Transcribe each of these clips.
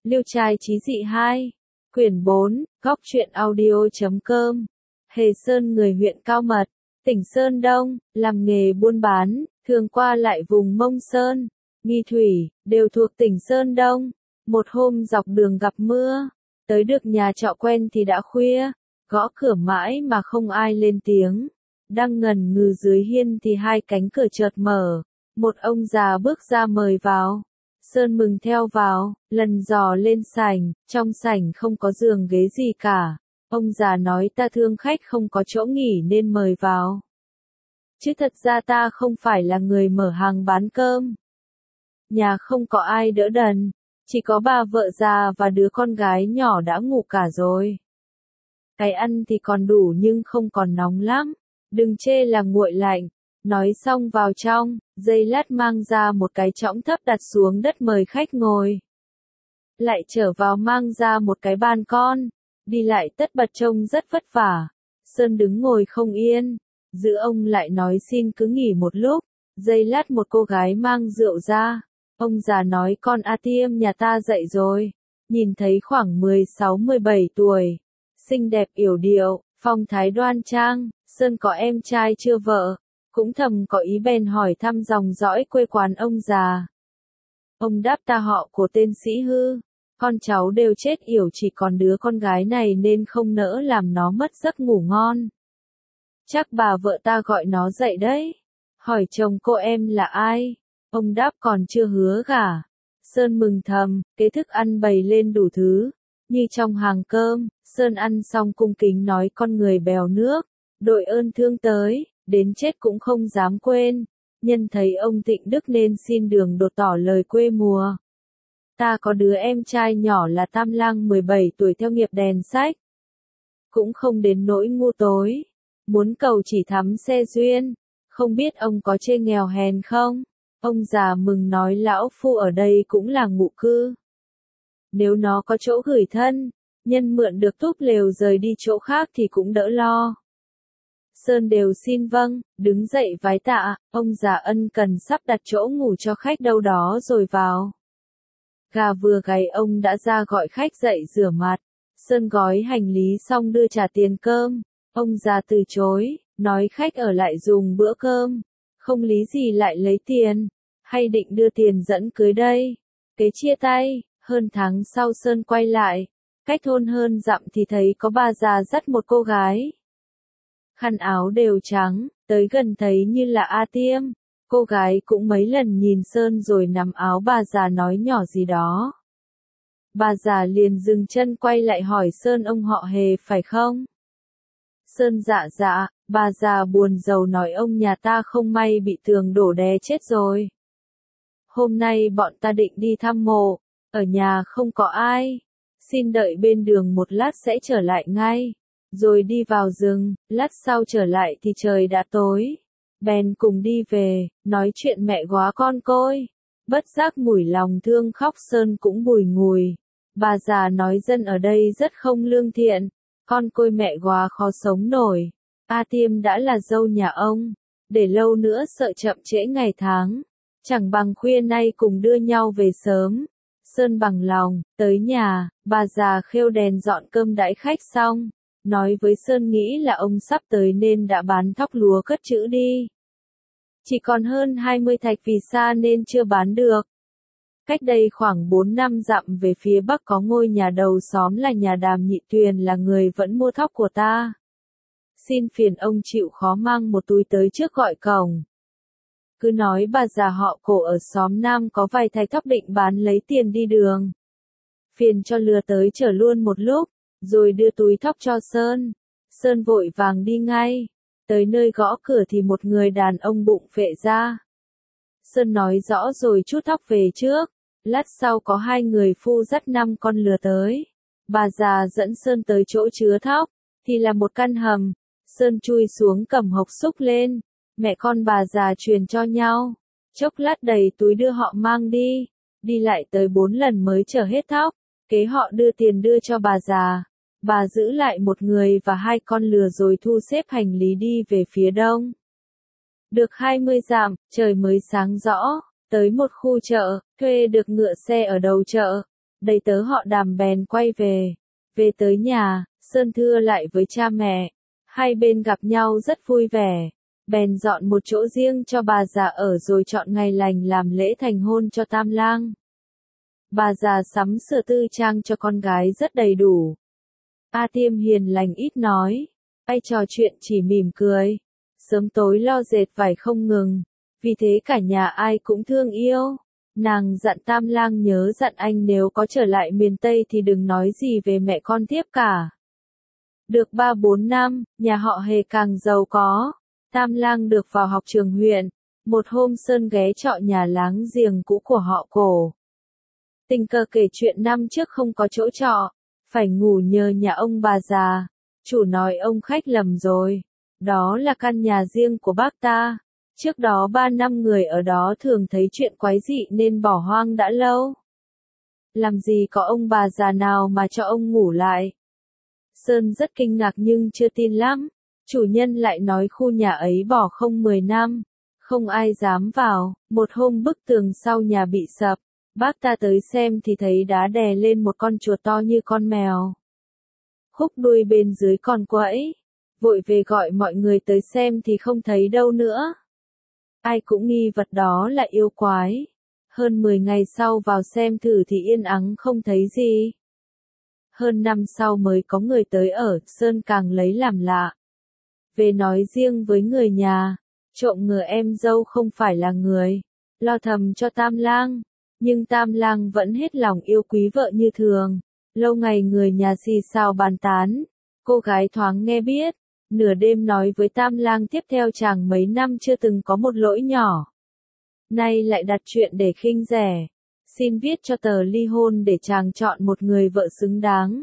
Liêu trai chí dị 2. Quyển 4, góc truyện audio.com. Hề Sơn người huyện Cao Mật, tỉnh Sơn Đông, làm nghề buôn bán, thường qua lại vùng Mông Sơn, Nghi Thủy, đều thuộc tỉnh Sơn Đông. Một hôm dọc đường gặp mưa, tới được nhà trọ quen thì đã khuya, gõ cửa mãi mà không ai lên tiếng. Đang ngần ngừ dưới hiên thì hai cánh cửa chợt mở, một ông già bước ra mời vào. Sơn mừng theo vào, lần dò lên sảnh, trong sảnh không có giường ghế gì cả. Ông già nói ta thương khách không có chỗ nghỉ nên mời vào. Chứ thật ra ta không phải là người mở hàng bán cơm. Nhà không có ai đỡ đần, chỉ có bà vợ già và đứa con gái nhỏ đã ngủ cả rồi. Cái ăn thì còn đủ nhưng không còn nóng lắm, đừng chê là nguội lạnh. Nói xong vào trong, giây lát mang ra một cái chõng thấp đặt xuống đất mời khách ngồi. Lại trở vào mang ra một cái bàn con, đi lại tất bật trông rất vất vả. Sơn đứng ngồi không yên, giữ ông lại nói xin cứ nghỉ một lúc. Giây lát một cô gái mang rượu ra, ông già nói con A Tiêm nhà ta dậy rồi. Nhìn thấy khoảng 16-17 tuổi, xinh đẹp yểu điệu, phong thái đoan trang. Sơn có em trai chưa vợ, cũng thầm có ý bèn hỏi thăm dòng dõi quê quán ông già. Ông đáp ta họ của tên Sĩ Hư, con cháu đều chết yểu chỉ còn đứa con gái này nên không nỡ làm nó mất giấc ngủ ngon. Chắc bà vợ ta gọi nó dậy đấy. Hỏi chồng cô em là ai? Ông đáp còn chưa hứa gả. Sơn mừng thầm, cái thức ăn bày lên đủ thứ, như trong hàng cơm. Sơn ăn xong cung kính nói con người bèo nước, đội ơn thương tới, đến chết cũng không dám quên. Nhân thấy ông Thịnh Đức nên xin đường đột tỏ lời quê mùa. Ta có đứa em trai nhỏ là Tam Lang 17 tuổi theo nghiệp đèn sách. Cũng không đến nỗi ngu tối, muốn cầu chỉ thắm xe duyên, không biết ông có chê nghèo hèn không? Ông già mừng nói lão phu ở đây cũng là ngụ cư. Nếu nó có chỗ gửi thân, nhân mượn được túp lều rời đi chỗ khác thì cũng đỡ lo. Sơn đều xin vâng, đứng dậy vái tạ, ông già ân cần sắp đặt chỗ ngủ cho khách đâu đó rồi vào. Gà vừa gáy ông đã ra gọi khách dậy rửa mặt. Sơn gói hành lý xong đưa trả tiền cơm. Ông già từ chối, nói khách ở lại dùng bữa cơm. Không lý gì lại lấy tiền, hay định đưa tiền dẫn cưới đây. Kế chia tay, hơn tháng sau Sơn quay lại. Cách thôn hơn dặm thì thấy có bà già dắt một cô gái. Khăn áo đều trắng, tới gần thấy như là A Tiêm. Cô gái cũng mấy lần nhìn Sơn rồi nắm áo bà già nói nhỏ gì đó. Bà già liền dừng chân quay lại hỏi Sơn ông họ Hề phải không? Sơn dạ dạ, bà già buồn rầu nói ông nhà ta không may bị tường đổ đè chết rồi. Hôm nay bọn ta định đi thăm mộ, ở nhà không có ai. Xin đợi bên đường một lát sẽ trở lại ngay. Rồi đi vào rừng, lát sau trở lại thì trời đã tối. Bèn cùng đi về, nói chuyện mẹ góa con côi. Bất giác mủi lòng thương khóc Sơn cũng bùi ngùi. Bà già nói dân ở đây rất không lương thiện, con côi mẹ góa khó sống nổi. A Tiêm đã là dâu nhà ông, để lâu nữa sợ chậm trễ ngày tháng. Chẳng bằng khuya nay cùng đưa nhau về sớm. Sơn bằng lòng, tới nhà, bà già khêu đèn dọn cơm đãi khách xong. Nói với Sơn nghĩ là ông sắp tới nên đã bán thóc lúa cất trữ đi. Chỉ còn hơn 20 thạch vì xa nên chưa bán được. Cách đây khoảng 4 năm dặm về phía bắc có ngôi nhà đầu xóm là nhà Đàm Nhị Tuyền là người vẫn mua thóc của ta. Xin phiền ông chịu khó mang một túi tới trước gọi cổng. Cứ nói bà già họ Cổ ở xóm Nam có vài thạch thóc định bán lấy tiền đi đường. Phiền cho lừa tới chở luôn một lúc, rồi đưa túi thóc cho Sơn. Sơn vội vàng đi ngay. Tới nơi gõ cửa thì một người đàn ông bụng phệ ra. Sơn nói rõ rồi chút thóc về trước. Lát sau có hai người phu dắt 5 con lừa tới. Bà già dẫn Sơn tới chỗ chứa thóc, thì là một căn hầm. Sơn chui xuống cầm hộc xúc lên. Mẹ con bà già truyền cho nhau. Chốc lát đầy túi đưa họ mang đi. Đi lại tới 4 lần mới chở hết thóc. Kế họ đưa tiền đưa cho bà già. Bà giữ lại một người và 2 con lừa rồi thu xếp hành lý đi về phía đông. Được 20 dặm, trời mới sáng rõ, tới một khu chợ, thuê được ngựa xe ở đầu chợ. đầy tớ họ Đàm bèn quay về. Về tới nhà, Sơn thưa lại với cha mẹ. Hai bên gặp nhau rất vui vẻ. Bèn dọn một chỗ riêng cho bà già ở rồi chọn ngày lành làm lễ thành hôn cho Tam Lang. Bà già sắm sửa tư trang cho con gái rất đầy đủ. A Tiêm hiền lành ít nói, ai trò chuyện chỉ mỉm cười. Sớm tối lo dệt vải không ngừng, vì thế cả nhà ai cũng thương yêu. Nàng dặn Tam Lang nhớ dặn anh nếu có trở lại miền Tây thì đừng nói gì về mẹ con tiếp cả. Được 3-4 năm, nhà họ Hề càng giàu có. Tam Lang được vào học trường huyện. Một hôm Sơn ghé trọ nhà láng giềng cũ của họ Cổ. Tình cờ kể chuyện năm trước không có chỗ trọ, phải ngủ nhờ nhà ông bà già. Chủ nói ông khách lầm rồi. Đó là căn nhà riêng của bác ta. Trước đó 3 năm người ở đó thường thấy chuyện quái dị nên bỏ hoang đã lâu. Làm gì có ông bà già nào mà cho ông ngủ lại. Sơn rất kinh ngạc nhưng chưa tin lắm. Chủ nhân lại nói khu nhà ấy bỏ không 10 năm. Không ai dám vào. Một hôm bức tường sau nhà bị sập. Bác ta tới xem thì thấy đá đè lên một con chuột to như con mèo. Khúc đuôi bên dưới còn quẫy. Vội về gọi mọi người tới xem thì không thấy đâu nữa. Ai cũng nghi vật đó là yêu quái. Hơn 10 ngày sau vào xem thử thì yên ắng không thấy gì. Hơn năm sau mới có người tới ở, Sơn càng lấy làm lạ. Về nói riêng với người nhà, trộm ngờ em dâu không phải là người. Lo thầm cho Tam Lang. Nhưng Tam Lang vẫn hết lòng yêu quý vợ như thường. Lâu ngày người nhà xì xào bàn tán. Cô gái thoáng nghe biết. Nửa đêm nói với Tam Lang tiếp theo chàng mấy năm chưa từng có một lỗi nhỏ. Nay lại đặt chuyện để khinh rẻ. Xin viết cho tờ ly hôn để chàng chọn một người vợ xứng đáng.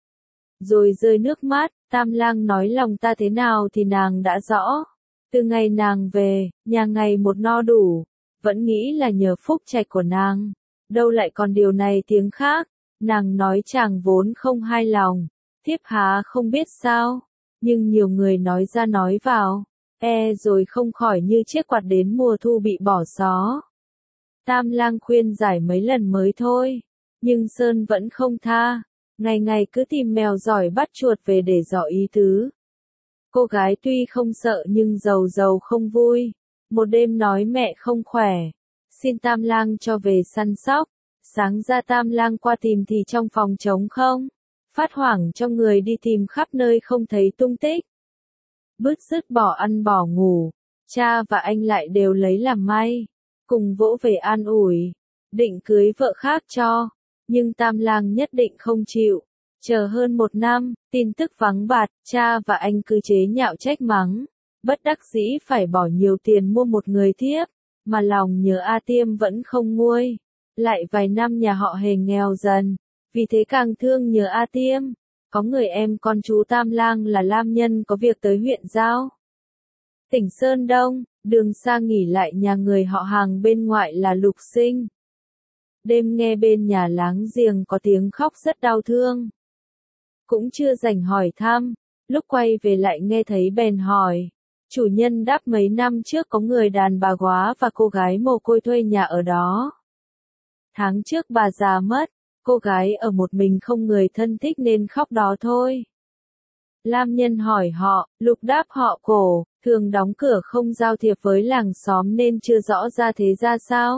Rồi rơi nước mắt, Tam Lang nói lòng ta thế nào thì nàng đã rõ. Từ ngày nàng về, nhà ngày một no đủ. Vẫn nghĩ là nhờ phúc trạch của nàng. Đâu lại còn điều này tiếng khác. Nàng nói chàng vốn không hài lòng. Thiếp há không biết sao. Nhưng nhiều người nói ra nói vào. Rồi không khỏi như chiếc quạt đến mùa thu bị bỏ xó. Tam Lang khuyên giải mấy lần mới thôi. Nhưng Sơn vẫn không tha. Ngày ngày cứ tìm mèo giỏi bắt chuột về để dò ý tứ. Cô gái tuy không sợ nhưng giàu giàu không vui. Một đêm nói mẹ không khỏe. Xin Tam Lang cho về săn sóc. Sáng ra Tam Lang qua tìm thì trong phòng trống không. Phát hoảng cho người đi tìm khắp nơi không thấy tung tích. Bứt rứt bỏ ăn bỏ ngủ. Cha và anh lại đều lấy làm may. Cùng vỗ về an ủi. Định cưới vợ khác cho. Nhưng Tam Lang nhất định không chịu. Chờ hơn 1 năm, tin tức vắng bạt, cha và anh cứ chế nhạo trách mắng. Bất đắc dĩ phải bỏ nhiều tiền mua một người thiếp. Mà lòng nhớ A Tiêm vẫn không nguôi. Lại vài năm nhà họ Hề nghèo dần. Vì thế càng thương nhớ A Tiêm. Có người em con chú Tam Lang là Lam Nhân có việc tới huyện Giao. Tỉnh Sơn Đông, đường xa nghỉ lại nhà người họ hàng bên ngoại là Lục Sinh. Đêm nghe bên nhà láng giềng có tiếng khóc rất đau thương. Cũng chưa rảnh hỏi thăm, lúc quay về lại nghe thấy bèn hỏi. Chủ nhân đáp mấy năm trước có người đàn bà góa và cô gái mồ côi thuê nhà ở đó. Tháng trước bà già mất, cô gái ở một mình không người thân thích nên khóc đó thôi. Lam Nhân hỏi họ, Lục đáp họ Cổ, thường đóng cửa không giao thiệp với làng xóm nên chưa rõ ra thế ra sao.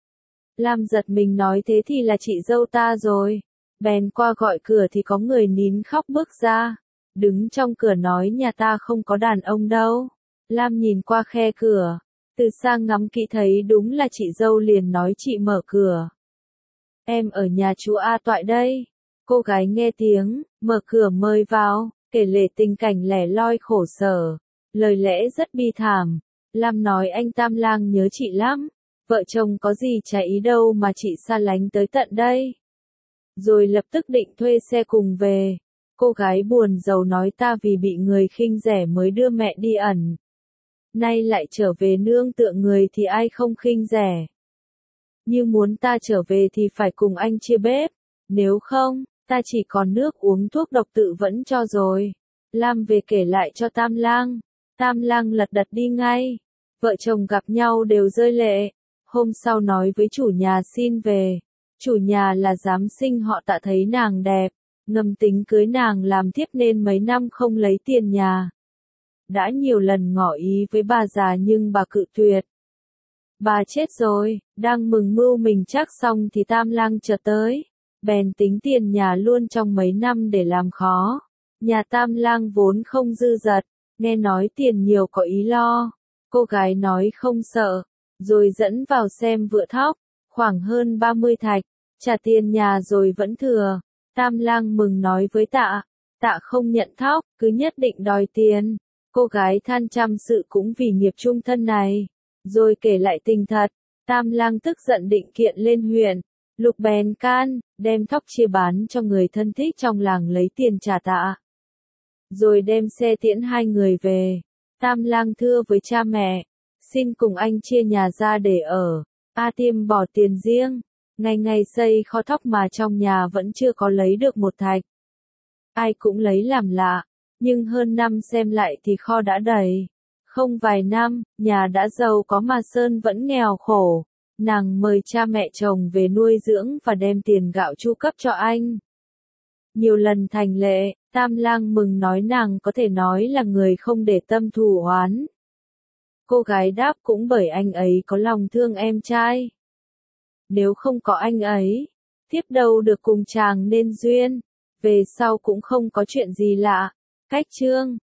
Lam giật mình nói thế thì là chị dâu ta rồi. Bèn qua gọi cửa thì có người nín khóc bước ra. Đứng trong cửa nói nhà ta không có đàn ông đâu. Lam nhìn qua khe cửa. Từ xa ngắm kỹ thấy đúng là chị dâu liền nói chị mở cửa. Em ở nhà chú A Toại đây. Cô gái nghe tiếng, mở cửa mời vào, kể lể tình cảnh lẻ loi khổ sở. Lời lẽ rất bi thảm. Lam nói anh Tam Lang nhớ chị lắm. Vợ chồng có gì trái ý đâu mà chị xa lánh tới tận đây. Rồi lập tức định thuê xe cùng về. Cô gái buồn rầu nói ta vì bị người khinh rẻ mới đưa mẹ đi ẩn. Nay lại trở về nương tựa người thì ai không khinh rẻ. Như muốn ta trở về thì phải cùng anh chia bếp. Nếu không, ta chỉ còn nước uống thuốc độc tự vẫn cho rồi. Lam về kể lại cho Tam Lang. Tam Lang lật đật đi ngay. Vợ chồng gặp nhau đều rơi lệ. Hôm sau nói với chủ nhà xin về. Chủ nhà là giám sinh họ Tạ thấy nàng đẹp, ngầm tính cưới nàng làm thiếp nên mấy năm không lấy tiền nhà. Đã nhiều lần ngỏ ý với bà già nhưng bà cự tuyệt. Bà chết rồi, đang mừng mưu mình chắc xong thì Tam Lang chợt tới, bèn tính tiền nhà luôn trong mấy năm để làm khó. Nhà Tam Lang vốn không dư dật, nghe nói tiền nhiều có ý lo. Cô gái nói không sợ, rồi dẫn vào xem vựa thóc, khoảng hơn 30 thạch, trả tiền nhà rồi vẫn thừa. Tam Lang mừng nói với Tạ, Tạ không nhận thóc, cứ nhất định đòi tiền. Cô gái than trăm sự cũng vì nghiệp chung thân này, rồi kể lại tình thật. Tam Lang tức giận định kiện lên huyện, Lục bèn can, đem thóc chia bán cho người thân thích trong làng lấy tiền trả Tạ. Rồi đem xe tiễn hai người về. Tam Lang thưa với cha mẹ, xin cùng anh chia nhà ra để ở. A Tiêm bỏ tiền riêng, ngày ngày xây kho thóc mà trong nhà vẫn chưa có lấy được một thạch. Ai cũng lấy làm lạ, nhưng hơn năm xem lại thì kho đã đầy. Không vài năm, nhà đã giàu có mà Sơn vẫn nghèo khổ. Nàng mời cha mẹ chồng về nuôi dưỡng và đem tiền gạo chu cấp cho anh. Nhiều lần thành lệ, Tam Lang mừng nói nàng có thể nói là người không để tâm thù oán. Cô gái đáp cũng bởi anh ấy có lòng thương em trai. Nếu không có anh ấy, tiếp đâu được cùng chàng nên duyên, về sau cũng không có chuyện gì lạ. Cách chương